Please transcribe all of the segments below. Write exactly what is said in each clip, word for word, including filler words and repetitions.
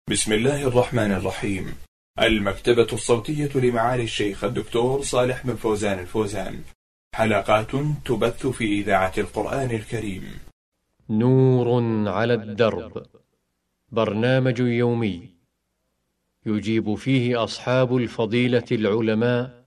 بسم الله الرحمن الرحيم. المكتبة الصوتية لمعالي الشيخ الدكتور صالح بن فوزان الفوزان، حلقات تبث في إذاعة القرآن الكريم. نور على الدرب، برنامج يومي يجيب فيه أصحاب الفضيلة العلماء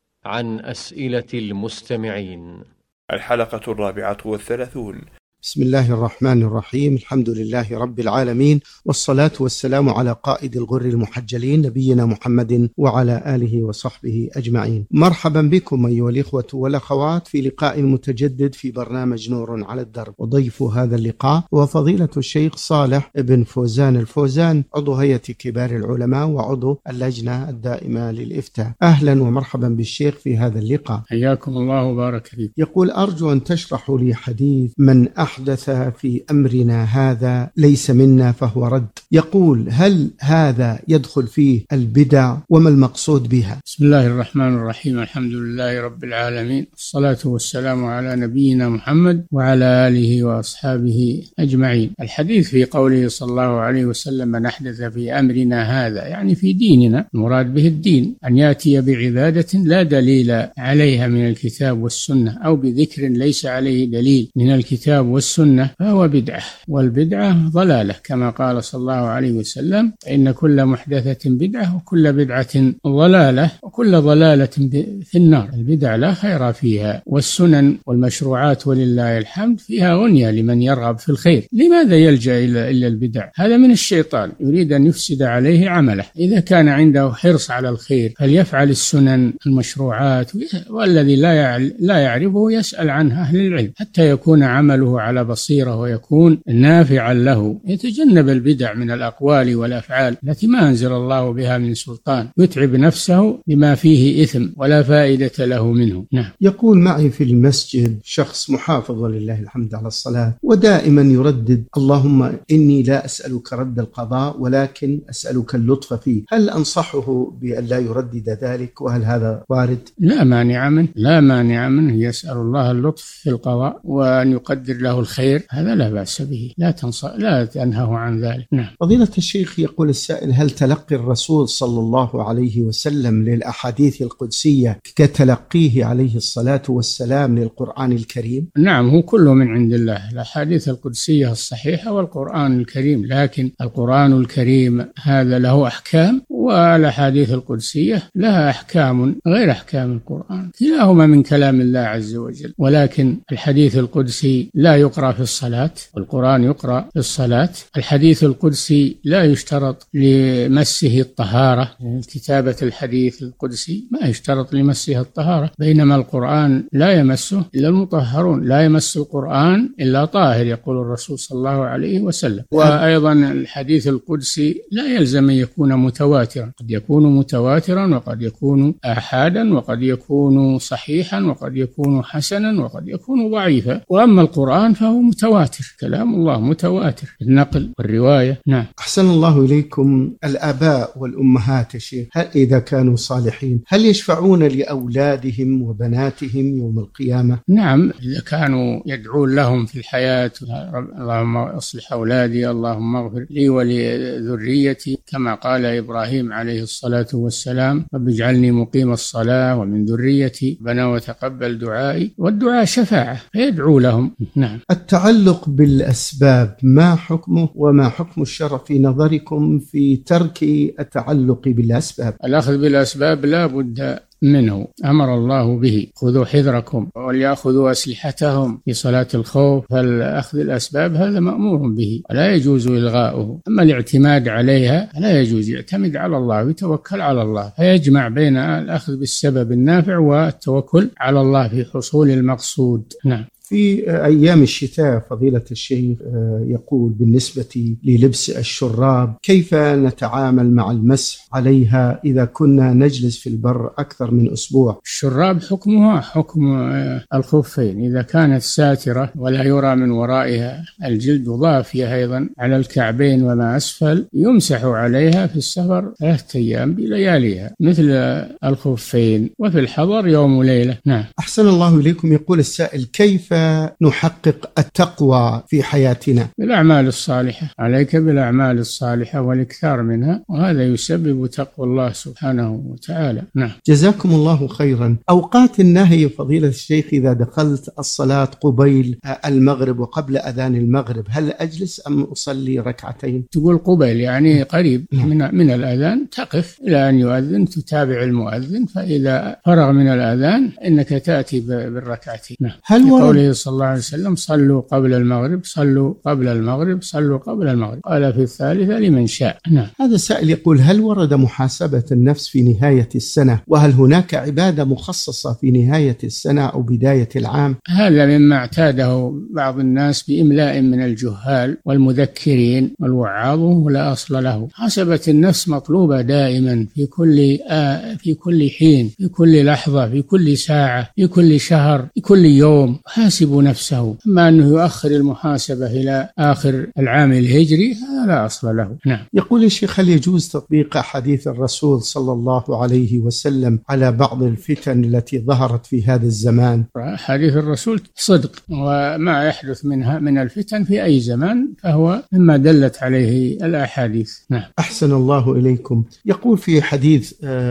عن أسئلة المستمعين. الحلقة الرابعة والثلاثون. بسم الله الرحمن الرحيم. الحمد لله رب العالمين، والصلاة والسلام على قائد الغر المحجلين نبينا محمد وعلى آله وصحبه أجمعين. مرحبا بكم أيها الإخوة والأخوات في لقاء متجدد في برنامج نور على الدرب، وضيف هذا اللقاء هو فضيلة الشيخ صالح بن فوزان الفوزان، عضو هيئة كبار العلماء وعضو اللجنة الدائمة للإفتاء. أهلا ومرحبا بالشيخ في هذا اللقاء. حياكم الله وبارك فيكم. يقول: أرجو أن تشرحوا لي حديث من أحدث في أمرنا هذا ليس منا فهو رد. يقول: هل هذا يدخل فيه البدع وما المقصود بها؟ بسم الله الرحمن الرحيم. الحمد لله رب العالمين، الصلاة والسلام على نبينا محمد وعلى آله وأصحابه أجمعين. الحديث في قوله صلى الله عليه وسلم: من أحدث في أمرنا هذا، يعني في ديننا، المراد به الدين، أن يأتي بعبادة لا دليل عليها من الكتاب والسنة، أو بذكر ليس عليه دليل من الكتاب والسنة، فهو بدعة، والبدعة ضلالة، كما قال صلى الله عليه وسلم: إن كل محدثة بدعة وكل بدعة ضلالة وكل ضلالة في النار. البدع لا خير فيها، والسنن والمشروعات ولله الحمد فيها غنية لمن يرغب في الخير. لماذا يلجأ إلى البدع؟ هذا من الشيطان، يريد أن يفسد عليه عمله. إذا كان عنده حرص على الخير فليفعل السنن المشروعات، والذي لا يعرفه يسأل عنه أهل العلم حتى يكون عمله على بصيرة ويكون نافعا له. يتجنب البدع من الأقوال والأفعال التي ما أنزل الله بها من سلطان، يتعب نفسه بما فيه إثم ولا فائدة له منه. نعم. يقول: معي في المسجد شخص محافظ ولله الحمد على الصلاة، ودائما يردد: اللهم إني لا أسألك رد القضاء ولكن أسألك اللطف فيه. هل أنصحه بأن لا يردد ذلك، وهل هذا وارد؟ لا مانع منه، لا مانع منه، يسأل الله اللطف في القضاء وأن يقدر له الخير، هذا لا بأس به، لا تنص... لا تنهه عن ذلك. نعم. فضيلة الشيخ، يقول السائل: هل تلقي الرسول صلى الله عليه وسلم للأحاديث القدسية كتلقيه عليه الصلاة والسلام للقرآن الكريم؟ نعم، هو كله من عند الله، الأحاديث القدسية الصحيحة والقرآن الكريم، لكن القرآن الكريم هذا له أحكام، والأحاديث القدسية لها أحكام غير أحكام القرآن، كلاهما من كلام الله عز وجل. ولكن الحديث القدسي لا يقرأ في الصلاة، والقرآن يقرأ في الصلاة. الحديث القدسي لا يشترط لمسه الطهارة، كتابة الحديث القدسي ما يشترط لمسه الطهارة، بينما القرآن لا يمسه إلا المطهرون، لا يمس القرآن إلا طاهر، يقول الرسول صلى الله عليه وسلم. وأيضا الحديث القدسي لا يلزم أن يكون متواترا، قد يكون متواترا وقد يكون آحادا وقد يكون صحيحا وقد يكون حسنا وقد يكون ضعيفا. وأما القرآن فهو متواتر، كلام الله متواتر، النقل والرواية. نعم. أحسن الله إليكم. الآباء والأمهات يا شيخ، هل إذا كانوا صالحين هل يشفعون لأولادهم وبناتهم يوم القيامة؟ نعم، إذا كانوا يدعون لهم في الحياة: اللهم اصلح أولادي، اللهم اغفر لي ولذريتي، كما قال إبراهيم عليه الصلاة والسلام: رب اجعلني مقيم الصلاة ومن ذريتي، ربنا وتقبل دعائي. والدعاء شفاعة، فيدعو لهم. نعم. التعلق بالأسباب ما حكمه، وما حكم الشرع في نظركم في ترك التعلق بالأسباب؟ الأخذ بالأسباب لا بد منه، أمر الله به: خذوا حذركم وليأخذوا أسلحتهم في صلاة الخوف. فالأخذ الأسباب هذا مأمور به ولا يجوز إلغاؤه. أما الاعتماد عليها لا يجوز، يعتمد على الله ويتوكل على الله، فيجمع بين الأخذ بالسبب النافع والتوكل على الله في حصول المقصود. نعم. في أيام الشتاء فضيلة الشيخ، يقول: بالنسبة للبس الشراب كيف نتعامل مع المسح عليها إذا كنا نجلس في البر أكثر من أسبوع؟ الشراب حكمها حكم الخفين، إذا كانت ساترة ولا يرى من ورائها الجلد ضافية أيضا على الكعبين وما أسفل، يمسح عليها في السفر ثلاثة أيام بلياليها مثل الخفين، وفي الحضر يوم وليلة. نعم. أحسن الله إليكم. يقول السائل: كيف نحقق التقوى في حياتنا؟ بالأعمال الصالحة، عليك بالأعمال الصالحة والإكثار منها، وهذا يسبب تقوى الله سبحانه وتعالى. نعم. جزاكم الله خيرا. أوقات النهي فضيلة الشيخ، إذا دخلت الصلاة قبيل المغرب وقبل أذان المغرب، هل أجلس أم أصلي ركعتين؟ تقول قبيل يعني قريب من من الأذان، تقف إلى أن يؤذن، تتابع المؤذن، فإذا فرغ من الأذان إنك تأتي بالركعتين. نعم. هل قوله صلى الله عليه وسلم: صلوا قبل المغرب، صلوا قبل المغرب، صلوا قبل المغرب، قال في الثالثة لمن شاء. نعم. هذا سائل يقول: هل ورد محاسبة النفس في نهاية السنة؟ وهل هناك عبادة مخصصة في نهاية السنة أو بداية العام؟ هذا مما اعتاده بعض الناس بإملاء من الجهال والمذكرين والوعاظ، ولا أصل له. محاسبة النفس مطلوبة دائما في كل آه في كل حين، في كل لحظة، في كل ساعة، في كل شهر، في كل يوم حاسب نفسه. أما أنه يؤخر المحاسبة إلى آخر العام الهجري هذا لا أصل له. نعم. يقول الشيخ: هل يجوز تطبيق حديث الرسول صلى الله عليه وسلم على بعض الفتن التي ظهرت في هذا الزمان؟ حديث الرسول صدق، وما يحدث منها من الفتن في أي زمان فهو مما دلت عليه الأحاديث. نعم. أحسن الله إليكم. يقول في حديث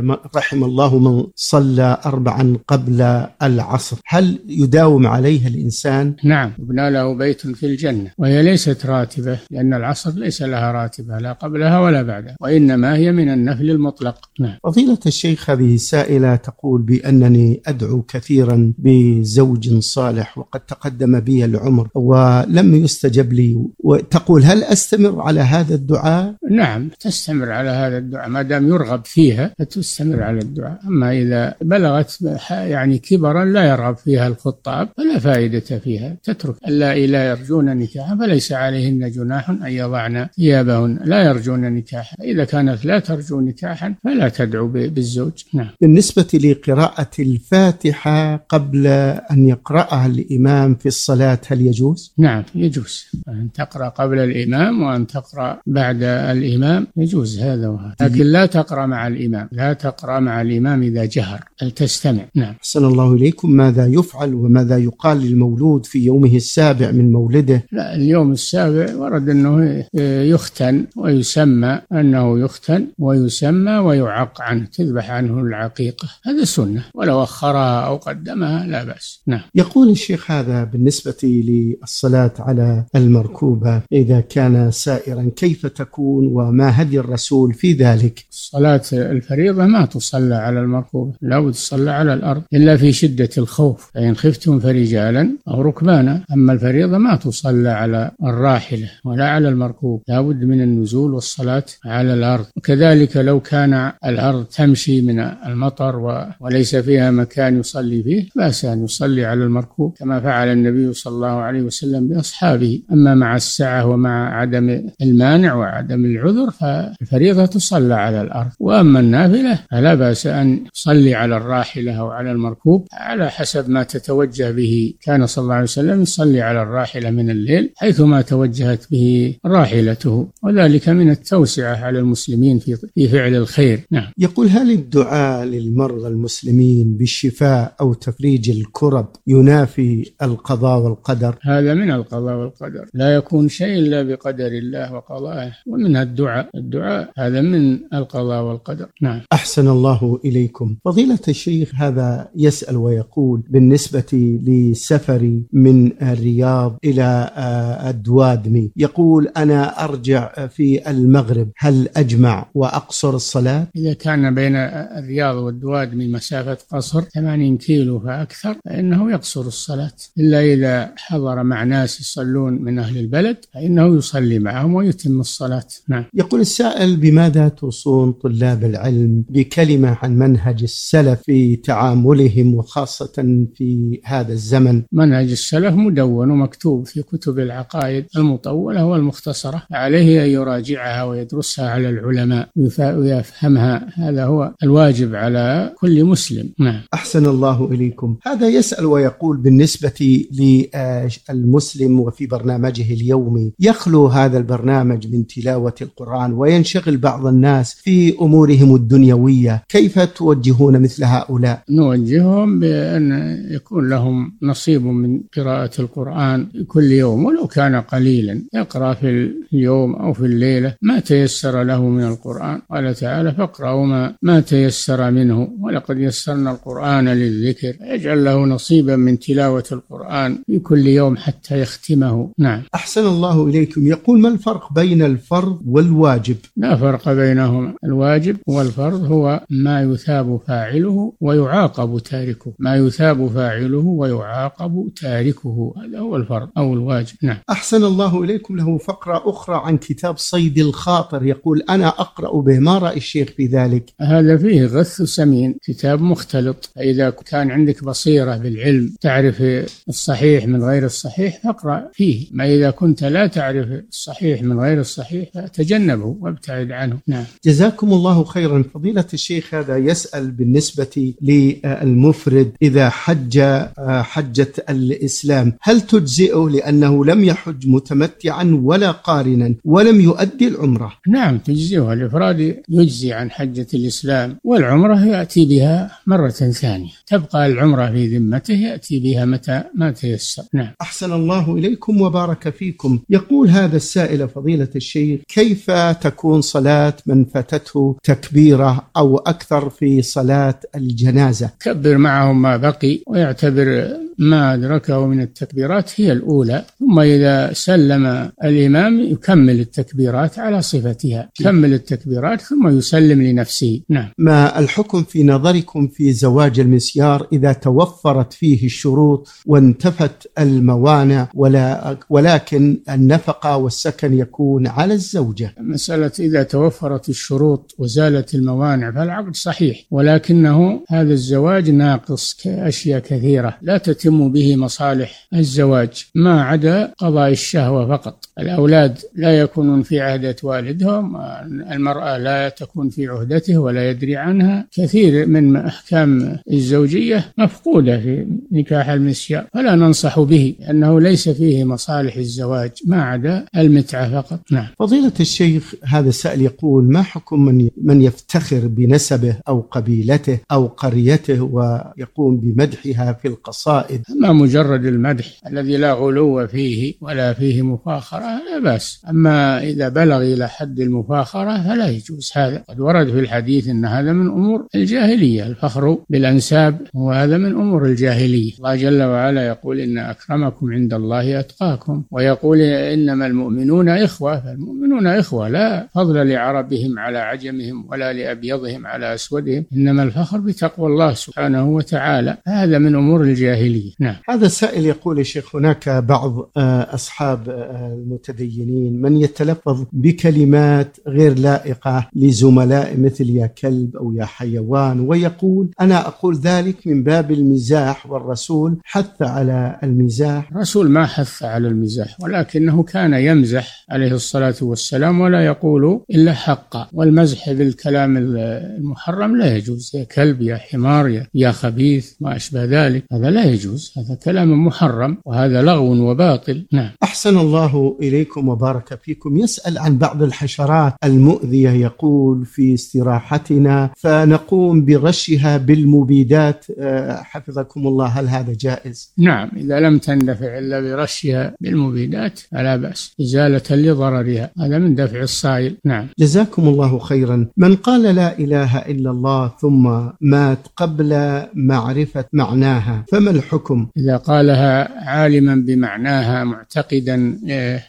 رحم الله من صلى أربعا قبل العصر، هل يداوم عليها الإنسان؟ نعم، يبنى له بيت في الجنة، وهي ليست راتبة، لأن العصر ليس لها راتبة لا قبلها ولا بعدها، وإنما هي من النفل المطلق. نعم. فضيلة الشيخ، هذه سائلة تقول بأنني أدعو كثيرا بزوج صالح وقد تقدم بي العمر ولم يستجب لي، وتقول: هل أستمر على هذا الدعاء؟ نعم، تستمر على هذا الدعاء ما دام يرغب فيها، فتستمر على الدعاء. أما إذا بلغت يعني كبرا لا يرغب فيها الخطاب فلا فائدة فيها، تترك. اللائي لا يرجون نكاحا فليس عليهن جناح أن يضعن ثيابهن لا يرجون نكاحا. إذا كانت لا ترجو نكاحا فلا تدعو بالزوج. نعم. بالنسبة لقراءة الفاتحة قبل أن يقرأها الإمام في الصلاة هل يجوز؟ نعم يجوز، أن تقرأ قبل الإمام وأن تقرأ بعد الإمام، يجوز هذا وهذا، لكن لا تقرأ مع الإمام، لا تقرأ مع الإمام إذا جهر، بل تستمع. نعم. أحسن الله إليكم. ماذا يفعل وماذا يقال للمولود في يومه السابع من مولده؟ لا، اليوم السابع ورد أنه يختن ويسمى، أنه يختن ويسمى ويعق عنه، تذبح عنه العقيقة، هذا سنة، ولو أخرها أو قدمها لا بأس. نعم. يقول الشيخ: هذا بالنسبة للصلاة على المركوبة إذا كان سائرا كيف تكون، وما هدي الرسول في ذلك؟ الصلاة الفريضة ما تصلى على المركوبة، لا تصلى على الأرض إلا في شدة الخوف، فإن خفتم فرجالا أو ركبانا. أما الفريضة ما تصلى على الراحلة ولا على المركوب، لا بد من النزول والصلاة على الأرض. وكذلك لو كان الأرض تمشي من المطر وليس فيها مكان يصلي فيه بأس أن يصلي على المركوب كما فعل النبي صلى الله عليه وسلم بأصحابه. أما مع السعة ومع عدم المانع وعدم العذر فالفريضة تصلى على الأرض، وأما النافلة فلا بأس أن يصلي على الراحلة أو على المركوب على حسب ما تتوجه به. كان صلى الله عليه وسلم يصلي على الراحلة من الليل حيثما توجهت به راحلته، وذلك من التوسعة على المسلمين في فعل الخير. نعم. يقول: هل الدعاء للمرضى المسلمين بالشفاء أو تفريج الكرب ينافي القضاء والقدر؟ هذا من القضاء والقدر، لا يكون شيء إلا بقدر الله وقضائه، ومنها الدعاء، الدعاء هذا من القضاء والقدر. نعم. أحسن الله إليكم. فضيلة الشيخ، هذا يسأل ويقول بالنسبة لسفري من الرياض إلى الدوادمي، يقول: أنا أرجع في المغرب، هل أجمع وأقصر الصلاة؟ إذا كان بين الرياض والدوادمي مسافة قصر ثمانين كيلو فأكثر فإنه يقصر الصلاة، إلا إذا حضر مع ناس يصلون من أهل البلد فإنه يصلي معهم ويتم الصلاة. نعم. يقول السائل: بماذا توصون طلاب العلم بكلمة عن منهج السلف في تعاملهم وخاصة في هذا الزمن؟ منهج السلف مدون ومكتوب في كتب العقائد المطولة والمختصرة، عليه أن يراجعها ويدرسها على العلماء ويفهمها، هذا هو الواجب على كل مسلم. نعم. أحسن الله إليكم. هذا يسأل ويقول بالنسبة للمسلم وفي برنامجه اليومي، يخلو هذا البرنامج من تلاوة القرآن وينشغل بعض الناس في أمورهم الدنيوية، كيف توجهون مثل هؤلاء؟ نوجههم بأن يكون لهم نصيحة نصيب من قراءة القرآن كل يوم ولو كان قليلا، يقرأ في اليوم أو في الليلة ما تيسر له من القرآن. قال تعالى: فاقرأوا ما, ما تيسر منه ولقد يسرنا القرآن للذكر، يجعل له نصيبا من تلاوة القرآن في كل يوم حتى يختمه. نعم. أحسن الله إليكم. يقول: ما الفرق بين الفرض والواجب؟ لا فرق بينهما. الواجب والفرض هو ما يثاب فاعله ويعاقب تاركه، ما يثاب فاعله ويعاقب تاركه، هذا هو الفرض أو الواجب. نعم. أحسن الله إليكم. له فقرة أخرى عن كتاب صيد الخاطر، يقول: أنا أقرأ به، ما رأي الشيخ في ذلك؟ هذا فيه غث سمين، كتاب مختلط، فإذا كان عندك بصيرة بالعلم تعرف الصحيح من غير الصحيح فاقرأ فيه، ما إذا كنت لا تعرف الصحيح من غير الصحيح فتجنبه وابتعد عنه. نعم. جزاكم الله خيرا. فضيلة الشيخ هذا يسأل بالنسبة للمفرد إذا حج حجة الإسلام هل تجزئه لأنه لم يحج متمتعا ولا قارنا ولم يؤدي العمرة؟ نعم تجزئه. الإفراد يجزي عن حجة الإسلام، والعمرة يأتي بها مرة ثانية، تبقى العمرة في ذمته يأتي بها متى ما تيسر. نعم. أحسن الله إليكم وبارك فيكم. يقول هذا السائل: فضيلة الشيخ، كيف تكون صلاة من فاتته تكبيرة أو أكثر في صلاة الجنازة؟ كبر معهم ما بقي ويعتبر ما أدركه من التكبيرات هي الأولى، ثم إذا سلم الإمام يكمل التكبيرات على صفتها، يكمل التكبيرات ثم يسلم لنفسه. نعم. ما الحكم في نظركم في زواج المسيار إذا توفرت فيه الشروط وانتفت الموانع ولا ولكن النفقة والسكن يكون على الزوجة؟ مسألة إذا توفرت الشروط وزالت الموانع فالعقد صحيح، ولكنه هذا الزواج ناقص كأشياء كثيرة لا تتم به مصالح الزواج ما عدا قضاء الشهوة فقط. الأولاد لا يكونون في عهدة والدهم، المرأة لا تكون في عهدته ولا يدري عنها، كثير من أحكام الزوجية مفقودة في نكاح المسيار، فلا ننصح به لأنه ليس فيه مصالح الزواج ما عدا المتعة فقط. نعم. فضيلة الشيخ هذا السائل يقول: ما حكم من من يفتخر بنسبه أو قبيلته أو قريته ويقوم بمدحها في القصائد؟ أما مجرد المدح الذي لا غلو فيه ولا فيه مفاخرة لا بأس، أما إذا بلغ إلى حد المفاخرة فلا يجوز هذا. قد ورد في الحديث أن هذا من أمور الجاهلية، الفخر بالأنساب وهذا من أمور الجاهلية. الله جل وعلا يقول: إن أكرمكم عند الله أتقاكم، ويقول: إنما المؤمنون إخوة، فالمؤمنون إخوة لا فضل لعربهم على عجمهم ولا لأبيضهم على أسودهم، إنما الفخر بتقوى الله سبحانه وتعالى، هذا من أمور الجاهلية. نعم. هذا السائل يقول: يا شيخ، هناك بعض أصحاب المتدينين من يتلفظ بكلمات غير لائقة لزملاء مثل يا كلب أو يا حيوان، ويقول: أنا أقول ذلك من باب المزاح، والرسول حث على المزاح. الرسول ما حث على المزاح، ولكنه كان يمزح عليه الصلاة والسلام ولا يقول إلا حقا، والمزح بالكلام المحرم لا يجوز، يا كلب يا حمار يا خبيث ما أشبه ذلك، هذا لا يجوز، هذا كلام محرم وهذا لغو وباطل. نعم. أحسن الله إليكم وبارك فيكم. يسأل عن بعض الحشرات المؤذية، يقول: في استراحتنا فنقوم برشها بالمبيدات، حفظكم الله، هل هذا جائز؟ نعم، إذا لم تندفع إلا برشها بالمبيدات فلا بأس، إزالة لضررها، هذا من دفع الصائل. نعم. جزاكم الله خيرا. من قال لا إله إلا الله ثم مات قبل معرفة معناها فما الحكم؟ إذا قالها عالما بمعناها معتقدا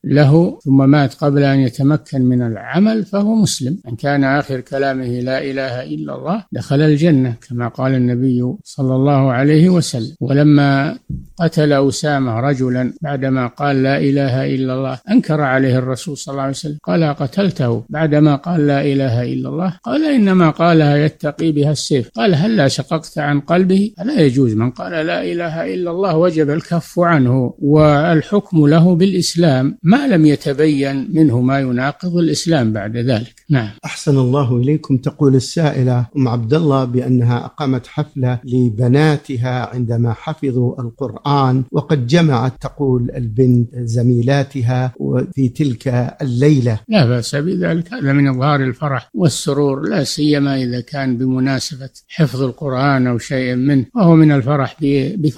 له ثم مات قبل أن يتمكن من العمل فهو مسلم. إن كان آخر كلامه لا إله إلا الله دخل الجنة كما قال النبي صلى الله عليه وسلم. ولما قتل أسامة رجلا بعدما قال لا إله إلا الله أنكر عليه الرسول صلى الله عليه وسلم، قال: قتلته بعدما قال لا إله إلا الله؟ قال: إنما قالها يتقي بها السيف. قال: هل لا شققت عن قلبه؟ لا يجوز، من قال لا إله إلا الله وجب الكف عنه، والحكم له بالإسلام ما لم يتبين منه ما يناقض الإسلام بعد ذلك. نعم. أحسن الله إليكم. تقول السائلة أم عبد الله بأنها أقامت حفلة لبناتها عندما حفظوا القرآن، وقد جمعت تقول البنت زميلاتها في تلك الليلة. لا بأس بذلك، هذا من إظهار الفرح والسرور، لا سيما إذا كان بمناسبة حفظ القرآن أو شيء منه، وهو من الفرح بفضل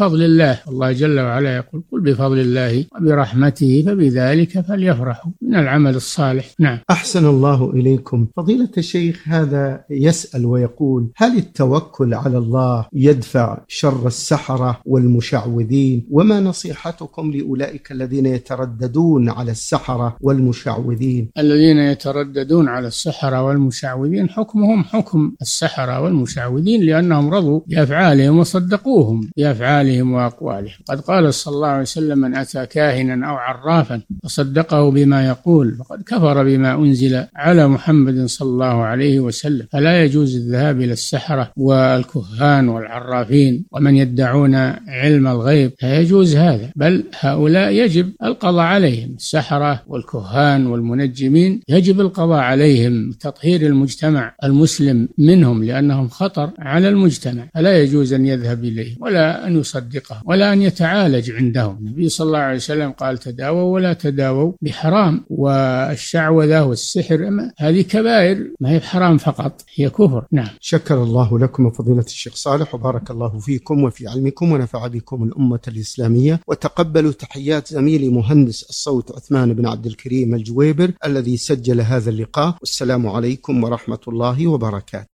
بفضل الله. الله جل وعلا يقول قل بفضل الله وبرحمته فبذلك فليفرحوا من العمل الصالح. نعم. أحسن الله إليكم فضيلة الشيخ. هذا يسأل ويقول هل التوكل على الله يدفع شر السحرة والمشعوذين؟ وما نصيحتكم لأولئك الذين يترددون على السحرة والمشعوذين؟ الذين يترددون على السحرة والمشعوذين حكمهم حكم السحرة والمشعوذين، لأنهم رضوا بأفعالهم وصدقوهم بأفعالهم وأقوالهم. قد قال صلى الله عليه وسلم من أتى كاهنا أو عرافا فصدقه بما يقول فقد كفر بما أنزل على محمد صلى الله عليه وسلم. فلا يجوز الذهاب إلى السحرة والكهان والعرافين ومن يدعون علم الغيب، لا يجوز هذا، بل هؤلاء يجب القضاء عليهم. السحرة والكهان والمنجمين يجب القضاء عليهم، تطهير المجتمع المسلم منهم، لأنهم خطر على المجتمع، فلا يجوز أن يذهب إليه ولا أن يصدقه ولا أن يتعالج عندهم. النبي صلى الله عليه وسلم قال تداووا ولا تداووا بحرام. والشعوذة والسحر هذه كبائر، ما هي بحرام فقط، هي كفر. نعم. شكر الله لكم فضيلة الشيخ صالح وبارك الله فيكم وفي علمكم ونفع بكم الأمة الإسلامية. وتقبلوا تحيات زميلي مهندس الصوت عثمان بن عبد الكريم الجويبر الذي سجل هذا اللقاء. والسلام عليكم ورحمة الله وبركاته.